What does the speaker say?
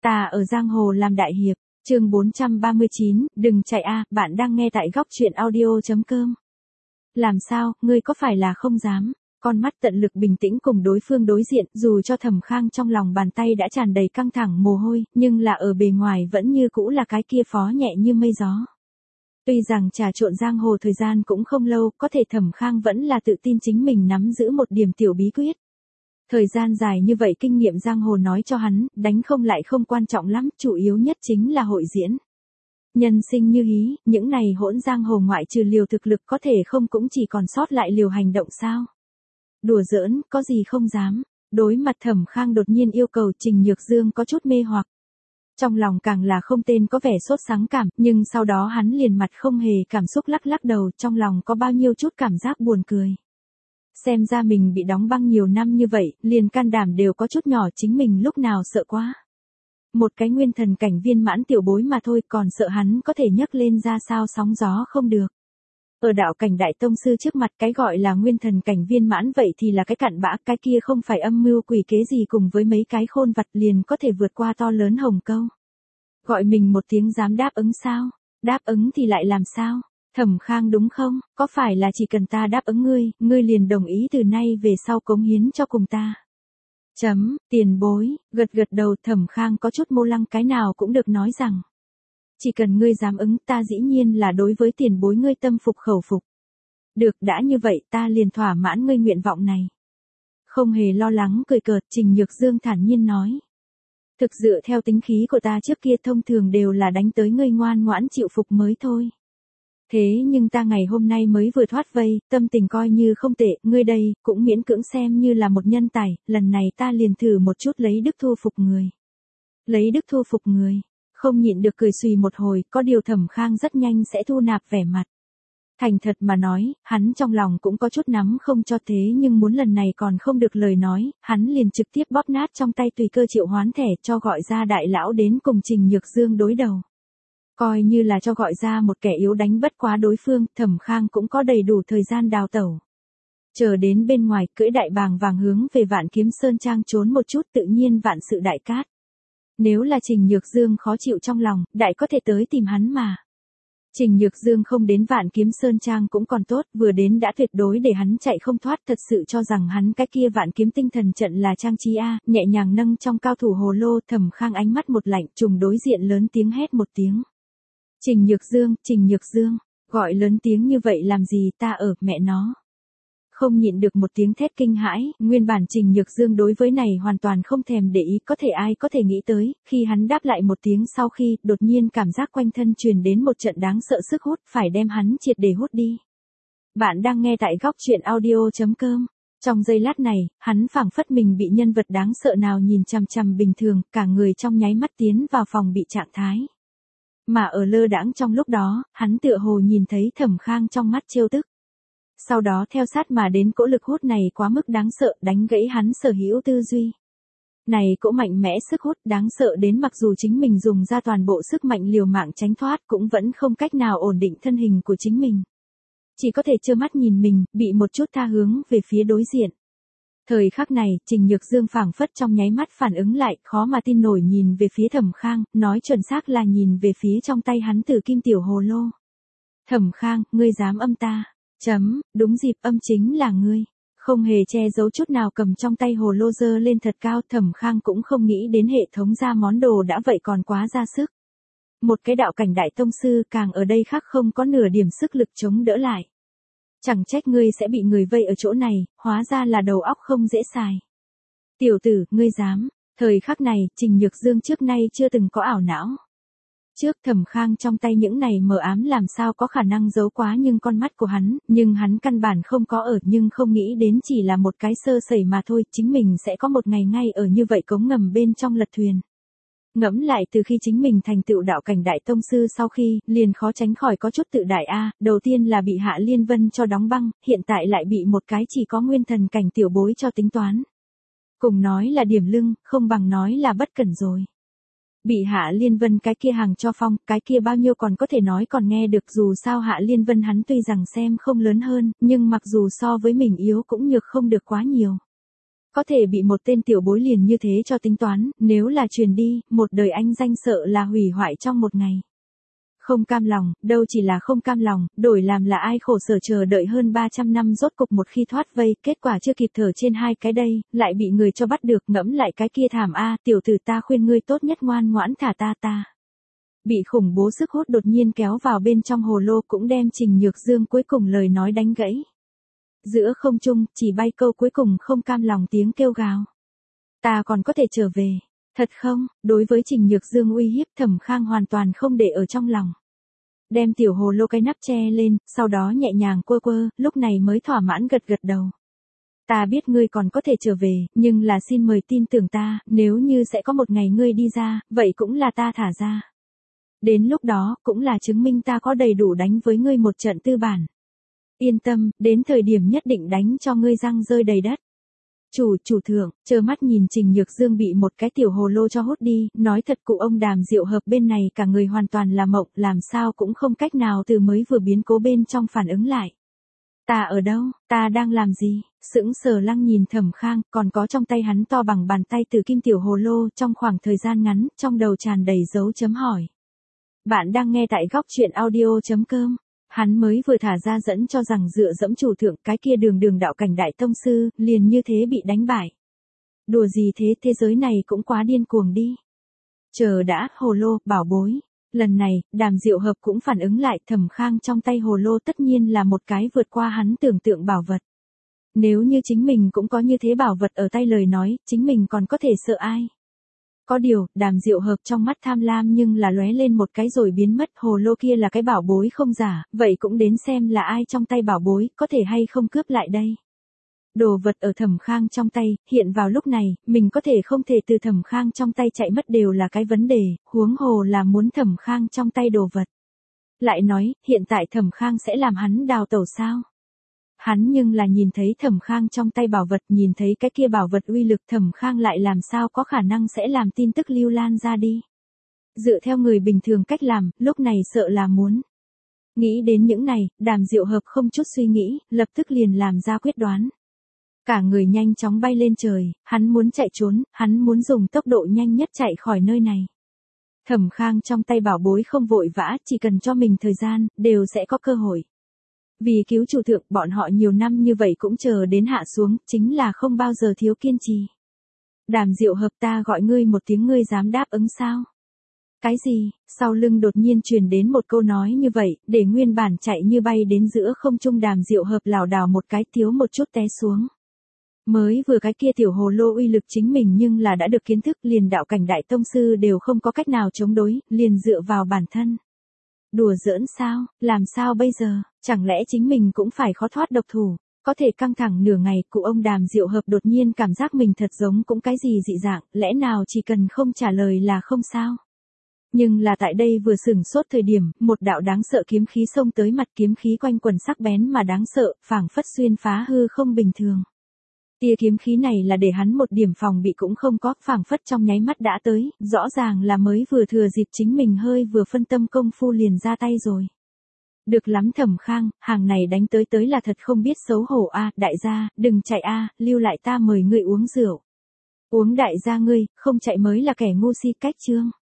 Ta ở giang hồ làm đại hiệp, chương 439, đừng chạy bạn đang nghe tại góc truyện audio.com. Làm sao, ngươi có phải là không dám? Con mắt tận lực bình tĩnh cùng đối phương đối diện, dù cho Thẩm Khang trong lòng bàn tay đã tràn đầy căng thẳng mồ hôi, nhưng là ở bề ngoài vẫn như cũ là cái kia phó nhẹ như mây gió. Tuy rằng trà trộn giang hồ thời gian cũng không lâu, có thể Thẩm Khang vẫn là tự tin chính mình nắm giữ một điểm tiểu bí quyết. Thời gian dài như vậy kinh nghiệm giang hồ nói cho hắn, đánh không lại không quan trọng lắm, chủ yếu nhất chính là hội diễn. Nhân sinh như hí, những này hỗn giang hồ ngoại trừ liều thực lực có thể không cũng chỉ còn sót lại liều hành động sao. Đùa giỡn, có gì không dám. Đối mặt Thẩm Khang đột nhiên yêu cầu, Trình Nhược Dương có chút mê hoặc. Trong lòng càng là không tên có vẻ sốt sắng cảm, nhưng sau đó hắn liền mặt không hề cảm xúc lắc lắc đầu, trong lòng có bao nhiêu chút cảm giác buồn cười. Xem ra mình bị đóng băng nhiều năm như vậy, liền can đảm đều có chút nhỏ, chính mình lúc nào sợ quá. Một cái nguyên thần cảnh viên mãn tiểu bối mà thôi, còn sợ hắn có thể nhấc lên ra sao sóng gió không được. Ở đạo cảnh đại tông sư trước mặt, cái gọi là nguyên thần cảnh viên mãn vậy thì là cái cặn bã, cái kia không phải âm mưu quỷ kế gì cùng với mấy cái khôn vặt liền có thể vượt qua to lớn hồng câu. Gọi mình một tiếng dám đáp ứng sao? Đáp ứng thì lại làm sao? Thẩm Khang đúng không? Có phải là chỉ cần ta đáp ứng ngươi liền đồng ý từ nay về sau cống hiến cho cùng ta? Tiền bối, gật đầu. Thẩm Khang có chút mô lăng, cái nào cũng được nói rằng. Chỉ cần ngươi dám ứng, ta dĩ nhiên là đối với tiền bối ngươi tâm phục khẩu phục. Được, đã như vậy ta liền thỏa mãn ngươi nguyện vọng này. Không hề lo lắng cười cợt, Trình Nhược Dương thản nhiên nói. Thực dựa theo tính khí của ta trước kia thông thường đều là đánh tới ngươi ngoan ngoãn chịu phục mới thôi. Thế nhưng ta ngày hôm nay mới vừa thoát vây, tâm tình coi như không tệ, ngươi đây, cũng miễn cưỡng xem như là một nhân tài, lần này ta liền thử một chút lấy đức thu phục người. Lấy đức thu phục người, không nhịn được cười xùy một hồi, có điều Thẩm Khang rất nhanh sẽ thu nạp vẻ mặt. Thành thật mà nói, hắn trong lòng cũng có chút nắm không cho, thế nhưng muốn lần này còn không được lời nói, hắn liền trực tiếp bóp nát trong tay tùy cơ triệu hoán thẻ cho gọi ra đại lão đến cùng Trình Nhược Dương đối đầu. Coi như là cho gọi ra một kẻ yếu đánh bất quá đối phương, Thẩm Khang cũng có đầy đủ thời gian đào tẩu. Chờ đến bên ngoài, cưỡi đại bàng vàng hướng về Vạn Kiếm Sơn Trang trốn một chút, tự nhiên vạn sự đại cát. Nếu là Trình Nhược Dương khó chịu trong lòng, đại có thể tới tìm hắn mà. Trình Nhược Dương không đến Vạn Kiếm Sơn Trang cũng còn tốt, vừa đến đã tuyệt đối để hắn chạy không thoát, thật sự cho rằng hắn cái kia Vạn Kiếm tinh thần trận là trang trí nhẹ nhàng nâng trong cao thủ hồ lô. Thẩm Khang ánh mắt một lạnh, trùng đối diện lớn tiếng hét một tiếng. Trình Nhược Dương, gọi lớn tiếng như vậy làm gì, ta ở, mẹ nó. Không nhịn được một tiếng thét kinh hãi, nguyên bản Trình Nhược Dương đối với này hoàn toàn không thèm để ý, có thể ai có thể nghĩ tới, khi hắn đáp lại một tiếng sau khi, đột nhiên cảm giác quanh thân truyền đến một trận đáng sợ sức hút, phải đem hắn triệt để hút đi. Bạn đang nghe tại góc truyện audio.com. Trong giây lát này, hắn phảng phất mình bị nhân vật đáng sợ nào nhìn chằm chằm bình thường, cả người trong nháy mắt tiến vào phòng bị trạng thái. Mà ở lơ đãng trong lúc đó, hắn tựa hồ nhìn thấy Thẩm Khang trong mắt trêu tức. Sau đó theo sát mà đến cỗ lực hút này quá mức đáng sợ, đánh gãy hắn sở hữu tư duy. Này cỗ mạnh mẽ sức hút đáng sợ đến mặc dù chính mình dùng ra toàn bộ sức mạnh liều mạng tránh thoát cũng vẫn không cách nào ổn định thân hình của chính mình. Chỉ có thể trơ mắt nhìn mình, bị một chút tha hướng về phía đối diện. Thời khắc này, Trình Nhược Dương phảng phất trong nháy mắt phản ứng lại, khó mà tin nổi nhìn về phía Thẩm Khang, nói chuẩn xác là nhìn về phía trong tay hắn tử kim tiểu hồ lô. Thẩm Khang, ngươi dám âm ta? Đúng dịp, âm chính là ngươi. Không hề che giấu chút nào cầm trong tay hồ lô giơ lên thật cao, Thẩm Khang cũng không nghĩ đến hệ thống ra món đồ đã vậy còn quá ra sức. Một cái đạo cảnh đại tông sư càng ở đây khác không có nửa điểm sức lực chống đỡ lại. Chẳng trách ngươi sẽ bị người vây ở chỗ này, hóa ra là đầu óc không dễ xài. Tiểu tử, ngươi dám. Thời khắc này, Trình Nhược Dương trước nay chưa từng có ảo não. Trước Thẩm Khang trong tay những này mờ ám làm sao có khả năng giấu quá nhưng con mắt của hắn, nhưng hắn căn bản không có ở, nhưng không nghĩ đến chỉ là một cái sơ sẩy mà thôi, chính mình sẽ có một ngày ngay ở như vậy cống ngầm bên trong lật thuyền. Ngẫm lại từ khi chính mình thành tựu đạo cảnh đại tông sư sau khi, liền khó tránh khỏi có chút tự đại đầu tiên là bị Hạ Liên Vân cho đóng băng, hiện tại lại bị một cái chỉ có nguyên thần cảnh tiểu bối cho tính toán. Cùng nói là điểm lưng, không bằng nói là bất cẩn rồi. Bị Hạ Liên Vân cái kia hàng cho phong, cái kia bao nhiêu còn có thể nói còn nghe được, dù sao Hạ Liên Vân hắn tuy rằng xem không lớn hơn, nhưng mặc dù so với mình yếu cũng nhược không được quá nhiều. Có thể bị một tên tiểu bối liền như thế cho tính toán, nếu là truyền đi, một đời anh danh sợ là hủy hoại trong một ngày. Không cam lòng, đâu chỉ là không cam lòng, đổi làm là ai khổ sở chờ đợi hơn 300 năm rốt cục một khi thoát vây, kết quả chưa kịp thở trên hai cái đây, lại bị người cho bắt được, ngẫm lại cái kia thảm a, tiểu tử ta khuyên ngươi tốt nhất ngoan ngoãn thả ta. Bị khủng bố sức hút đột nhiên kéo vào bên trong hồ lô cũng đem Trình Nhược Dương cuối cùng lời nói đánh gãy. Giữa không trung, chỉ bay câu cuối cùng không cam lòng tiếng kêu gào. Ta còn có thể trở về. Thật không, đối với Trình Nhược Dương uy hiếp Thẩm Khang hoàn toàn không để ở trong lòng. Đem tiểu hồ lô cái nắp che lên, sau đó nhẹ nhàng quơ, lúc này mới thỏa mãn gật đầu. Ta biết ngươi còn có thể trở về, nhưng là xin mời tin tưởng ta, nếu như sẽ có một ngày ngươi đi ra, vậy cũng là ta thả ra. Đến lúc đó, cũng là chứng minh ta có đầy đủ đánh với ngươi một trận tư bản. Yên tâm, đến thời điểm nhất định đánh cho ngươi răng rơi đầy đất. Chủ thượng, trơ mắt nhìn Trình Nhược Dương bị một cái tiểu hồ lô cho hút đi, nói thật cụ ông Đàm Diệu Hợp bên này cả người hoàn toàn là mộng, làm sao cũng không cách nào từ mới vừa biến cố bên trong phản ứng lại. Ta ở đâu, ta đang làm gì, sững sờ lăng nhìn Thẩm Khang, còn có trong tay hắn to bằng bàn tay từ kim tiểu hồ lô trong khoảng thời gian ngắn, trong đầu tràn đầy dấu chấm hỏi. Bạn đang nghe tại góc truyện audio.com. Hắn mới vừa thả ra dẫn cho rằng dựa dẫm chủ thượng cái kia đường đạo cảnh đại tông sư, liền như thế bị đánh bại. Đùa gì thế giới này cũng quá điên cuồng đi. Chờ đã, hồ lô, bảo bối. Lần này, Đàm Diệu Hợp cũng phản ứng lại Thẩm Khang trong tay hồ lô tất nhiên là một cái vượt qua hắn tưởng tượng bảo vật. Nếu như chính mình cũng có như thế bảo vật ở tay lời nói, chính mình còn có thể sợ ai. Có điều, Đàm Diệu Hợp trong mắt tham lam nhưng là lóe lên một cái rồi biến mất, hồ lô kia là cái bảo bối không giả, vậy cũng đến xem là ai trong tay bảo bối, có thể hay không cướp lại đây. Đồ vật ở Thẩm Khang trong tay, hiện vào lúc này, mình có thể không thể từ Thẩm Khang trong tay chạy mất đều là cái vấn đề, huống hồ là muốn Thẩm Khang trong tay đồ vật. Lại nói, hiện tại Thẩm Khang sẽ làm hắn đào tẩu sao? Hắn nhưng là nhìn thấy Thẩm Khang trong tay bảo vật, nhìn thấy cái kia bảo vật uy lực, Thẩm Khang lại làm sao có khả năng sẽ làm tin tức lưu lan ra đi. Dựa theo người bình thường cách làm, lúc này sợ là muốn. Nghĩ đến những này, Đàm Diệu Hợp không chút suy nghĩ, lập tức liền làm ra quyết đoán. Cả người nhanh chóng bay lên trời, hắn muốn chạy trốn, hắn muốn dùng tốc độ nhanh nhất chạy khỏi nơi này. Thẩm Khang trong tay bảo bối không vội vã, chỉ cần cho mình thời gian, đều sẽ có cơ hội. Vì cứu chủ thượng, bọn họ nhiều năm như vậy cũng chờ đến hạ xuống, chính là không bao giờ thiếu kiên trì. Đàm Diệu Hợp, ta gọi ngươi một tiếng ngươi dám đáp ứng sao? Cái gì? Sau lưng đột nhiên truyền đến một câu nói như vậy, để nguyên bản chạy như bay đến giữa không trung Đàm Diệu Hợp lảo đảo một cái thiếu một chút té xuống. Mới vừa cái kia tiểu hồ lô uy lực chính mình nhưng là đã được kiến thức, liền đạo cảnh đại tông sư đều không có cách nào chống đối, liền dựa vào bản thân. Đùa giỡn sao, làm sao bây giờ, chẳng lẽ chính mình cũng phải khó thoát độc thủ, có thể căng thẳng nửa ngày, cụ ông Đàm Diệu Hợp đột nhiên cảm giác mình thật giống cũng cái gì dị dạng, lẽ nào chỉ cần không trả lời là không sao. Nhưng là tại đây vừa sửng sốt thời điểm, một đạo đáng sợ kiếm khí xông tới mặt, kiếm khí quanh quần sắc bén mà đáng sợ, phảng phất xuyên phá hư không bình thường. Tia kiếm khí này là để hắn một điểm phòng bị cũng không có, phảng phất trong nháy mắt đã tới, rõ ràng là mới vừa thừa dịp chính mình hơi vừa phân tâm công phu liền ra tay rồi. Được lắm Thẩm Khang, hàng này đánh tới là thật không biết xấu hổ a, đại gia, đừng chạy a, lưu lại ta mời ngươi uống rượu. Uống đại gia ngươi, không chạy mới là kẻ ngu si, cách chương.